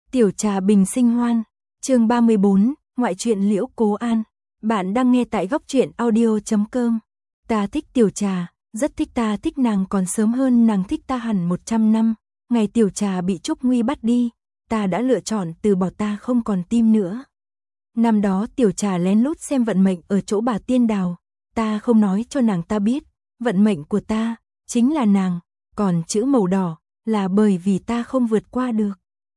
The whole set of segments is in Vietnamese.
Tiểu Trà bình sinh hoan, chương 34, ngoại truyện Liễu Cố An. Bạn đang nghe tại góc truyện audio.com. Ta thích Tiểu Trà, rất thích, ta thích nàng còn sớm hơn nàng thích ta hẳn 100 năm. Ngày Tiểu Trà bị Trúc Nguy bắt đi, ta đã lựa chọn từ bỏ, ta không còn tim nữa. Năm đó Tiểu Trà lén lút xem vận mệnh ở chỗ bà Tiên Đào, ta không nói cho nàng ta biết, vận mệnh của ta chính là nàng, còn chữ màu đỏ là bởi vì ta không vượt qua được.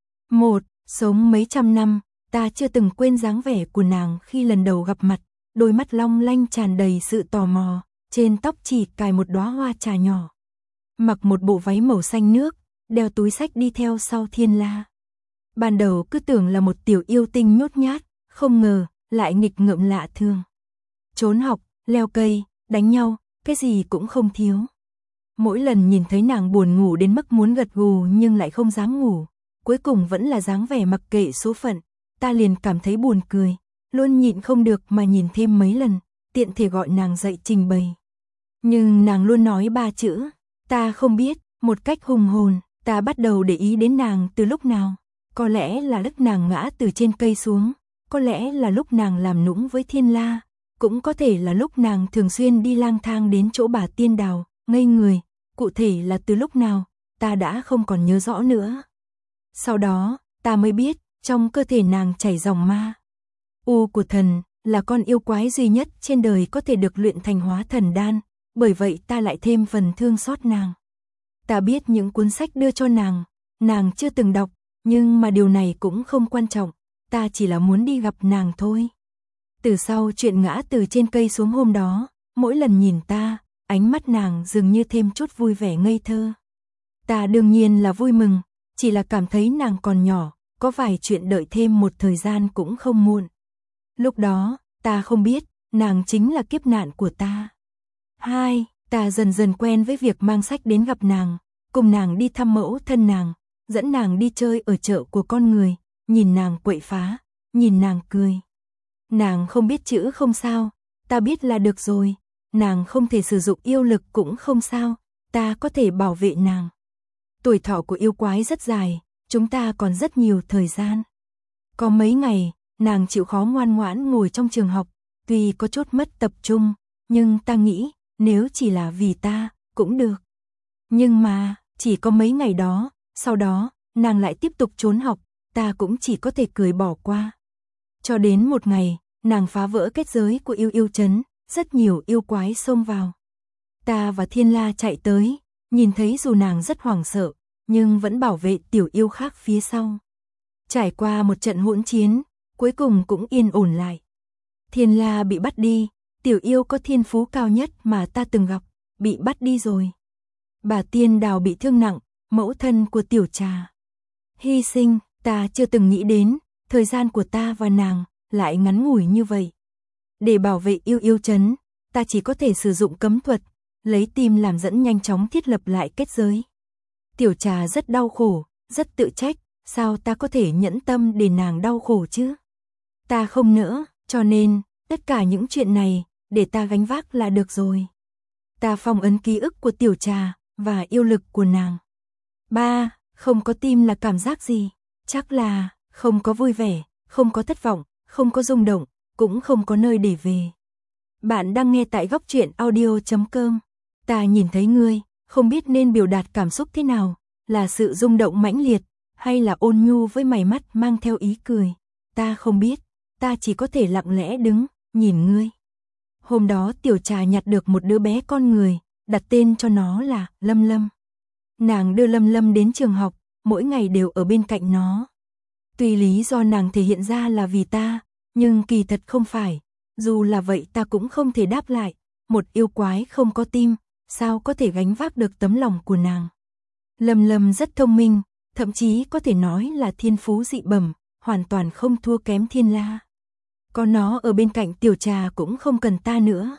Sống mấy trăm năm, ta chưa từng quên dáng vẻ của nàng khi lần đầu gặp mặt, đôi mắt long lanh tràn đầy sự tò mò, trên tóc chỉ cài một đóa hoa trà nhỏ. Mặc một bộ váy màu xanh nước, đeo túi xách đi theo sau Thiên La. Ban đầu cứ tưởng là một tiểu yêu tinh nhút nhát, không ngờ lại nghịch ngợm lạ thường. Trốn học, leo cây, đánh nhau, cái gì cũng không thiếu. Mỗi lần nhìn thấy nàng buồn ngủ đến mức muốn gật gù nhưng lại không dám ngủ, cuối cùng vẫn là dáng vẻ mặc kệ số phận, ta liền cảm thấy buồn cười, luôn nhịn không được mà nhìn thêm mấy lần, tiện thể gọi nàng dậy trình bày. Nhưng nàng luôn nói 3 chữ, ta không biết, một cách hùng hồn. Ta bắt đầu để ý đến nàng từ lúc nào, có lẽ là lúc nàng ngã từ trên cây xuống, có lẽ là lúc nàng làm nũng với Thiên La, cũng có thể là lúc nàng thường xuyên đi lang thang đến chỗ bà Tiên Đào, ngây người, cụ thể là từ lúc nào, ta đã không còn nhớ rõ nữa. Sau đó, ta mới biết, trong cơ thể nàng chảy dòng ma. U của thần, là con yêu quái duy nhất trên đời có thể được luyện thành hóa thần đan, bởi vậy ta lại thêm phần thương xót nàng. Ta biết những cuốn sách đưa cho nàng chưa từng đọc, nhưng mà điều này cũng không quan trọng, ta chỉ là muốn đi gặp nàng thôi. Từ sau chuyện ngã từ trên cây xuống hôm đó, mỗi lần nhìn ta, ánh mắt nàng dường như thêm chút vui vẻ ngây thơ. Ta đương nhiên là vui mừng, chỉ là cảm thấy nàng còn nhỏ, có vài chuyện đợi thêm một thời gian cũng không muộn. Lúc đó, ta không biết, nàng chính là kiếp nạn của ta. 2. Ta dần dần quen với việc mang sách đến gặp nàng, cùng nàng đi thăm mẫu thân nàng, dẫn nàng đi chơi ở chợ của con người, nhìn nàng quậy phá, nhìn nàng cười. Nàng không biết chữ không sao, ta biết là được rồi, nàng không thể sử dụng yêu lực cũng không sao, ta có thể bảo vệ nàng. Tuổi thọ của yêu quái rất dài, chúng ta còn rất nhiều thời gian. Có mấy ngày, nàng chịu khó ngoan ngoãn ngồi trong trường học, tuy có chút mất tập trung, nhưng ta nghĩ, nếu chỉ là vì ta, cũng được. Nhưng mà, chỉ có mấy ngày đó, sau đó, nàng lại tiếp tục trốn học, ta cũng chỉ có thể cười bỏ qua. Cho đến một ngày, nàng phá vỡ kết giới của yêu yêu trấn, rất nhiều yêu quái xông vào. Ta và Thiên La chạy tới, nhìn thấy dù nàng rất hoảng sợ, nhưng vẫn bảo vệ tiểu yêu khác phía sau. Trải qua một trận hỗn chiến, cuối cùng cũng yên ổn lại. Thiên La bị bắt đi, tiểu yêu có thiên phú cao nhất mà ta từng gặp, bị bắt đi rồi. Bà Tiên Đào bị thương nặng, mẫu thân của Tiểu Trà hy sinh, ta chưa từng nghĩ đến, thời gian của ta và nàng lại ngắn ngủi như vậy. Để bảo vệ yêu yêu trấn, ta chỉ có thể sử dụng cấm thuật, lấy tim làm dẫn nhanh chóng thiết lập lại kết giới. Tiểu Trà rất đau khổ, rất tự trách, sao ta có thể nhẫn tâm để nàng đau khổ chứ? Ta không nỡ, cho nên, tất cả những chuyện này, để ta gánh vác là được rồi. Ta phong ấn ký ức của Tiểu Trà, và yêu lực của nàng. 3. Không có tim là cảm giác gì? Chắc là, không có vui vẻ, không có thất vọng, không có rung động, cũng không có nơi để về. Bạn đang nghe tại góc truyện audio.com. Ta nhìn thấy ngươi, không biết nên biểu đạt cảm xúc thế nào, là sự rung động mãnh liệt, hay là ôn nhu với mày mắt mang theo ý cười. Ta không biết, ta chỉ có thể lặng lẽ đứng, nhìn ngươi. Hôm đó Tiểu Trà nhặt được một đứa bé con người, đặt tên cho nó là Lâm Lâm. Nàng đưa Lâm Lâm đến trường học, mỗi ngày đều ở bên cạnh nó. Tuy lý do nàng thể hiện ra là vì ta, nhưng kỳ thật không phải. Dù là vậy ta cũng không thể đáp lại. Một yêu quái không có tim, sao có thể gánh vác được tấm lòng của nàng. Lâm Lâm rất thông minh, thậm chí có thể nói là thiên phú dị bẩm, hoàn toàn không thua kém Thiên La. Có nó ở bên cạnh Tiểu Trà cũng không cần ta nữa.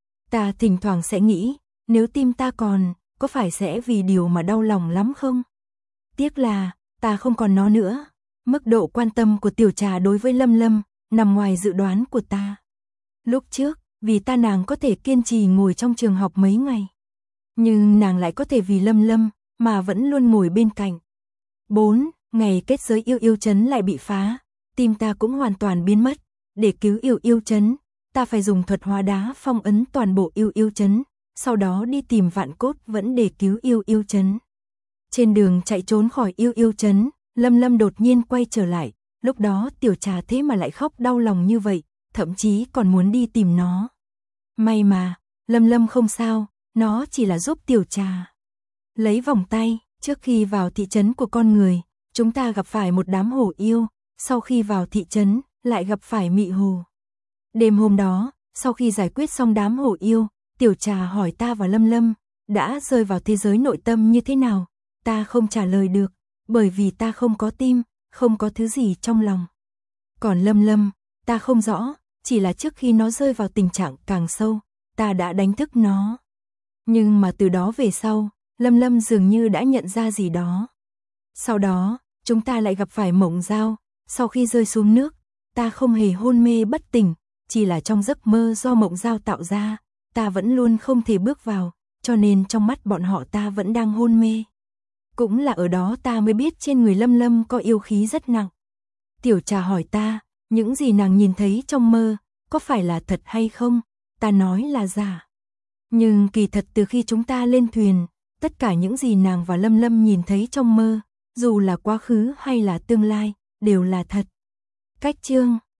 Ta thỉnh thoảng sẽ nghĩ, nếu tim ta còn, có phải sẽ vì điều mà đau lòng lắm không? Tiếc là, ta không còn nó nữa. Mức độ quan tâm của Tiểu Trà đối với Lâm Lâm, nằm ngoài dự đoán của ta. Lúc trước, vì ta nàng có thể kiên trì ngồi trong trường học mấy ngày. Nhưng nàng lại có thể vì Lâm Lâm, mà vẫn luôn ngồi bên cạnh. 4. Ngày kết giới yêu yêu trấn lại bị phá, tim ta cũng hoàn toàn biến mất. Để cứu yêu yêu trấn, ta phải dùng thuật hóa đá phong ấn toàn bộ yêu yêu trấn, sau đó đi tìm Vạn Cốt Vẫn để cứu yêu yêu trấn. Trên đường chạy trốn khỏi yêu yêu trấn, Lâm Lâm đột nhiên quay trở lại, lúc đó Tiểu Trà thế mà lại khóc đau lòng như vậy, thậm chí còn muốn đi tìm nó. May mà, Lâm Lâm không sao, nó chỉ là giúp Tiểu Trà lấy vòng tay. Trước khi vào thị trấn của con người, chúng ta gặp phải một đám hổ yêu, sau khi vào thị trấn, lại gặp phải mị hồ. Đêm hôm đó, sau khi giải quyết xong đám hổ yêu, Tiểu Trà hỏi ta và Lâm Lâm, đã rơi vào thế giới nội tâm như thế nào? Ta không trả lời được, bởi vì ta không có tim, không có thứ gì trong lòng. Còn Lâm Lâm, ta không rõ, chỉ là trước khi nó rơi vào tình trạng càng sâu, ta đã đánh thức nó. Nhưng mà từ đó về sau, Lâm Lâm dường như đã nhận ra gì đó. Sau đó, chúng ta lại gặp phải Mộng Dao, sau khi rơi xuống nước, ta không hề hôn mê bất tỉnh, chỉ là trong giấc mơ do Mộng Dao tạo ra, ta vẫn luôn không thể bước vào, cho nên trong mắt bọn họ ta vẫn đang hôn mê. Cũng là ở đó ta mới biết trên người Lâm Lâm có yêu khí rất nặng. Tiểu Trà hỏi ta, những gì nàng nhìn thấy trong mơ, có phải là thật hay không? Ta nói là giả. Nhưng kỳ thật từ khi chúng ta lên thuyền, tất cả những gì nàng và Lâm Lâm nhìn thấy trong mơ, dù là quá khứ hay là tương lai, đều là thật. Cách chương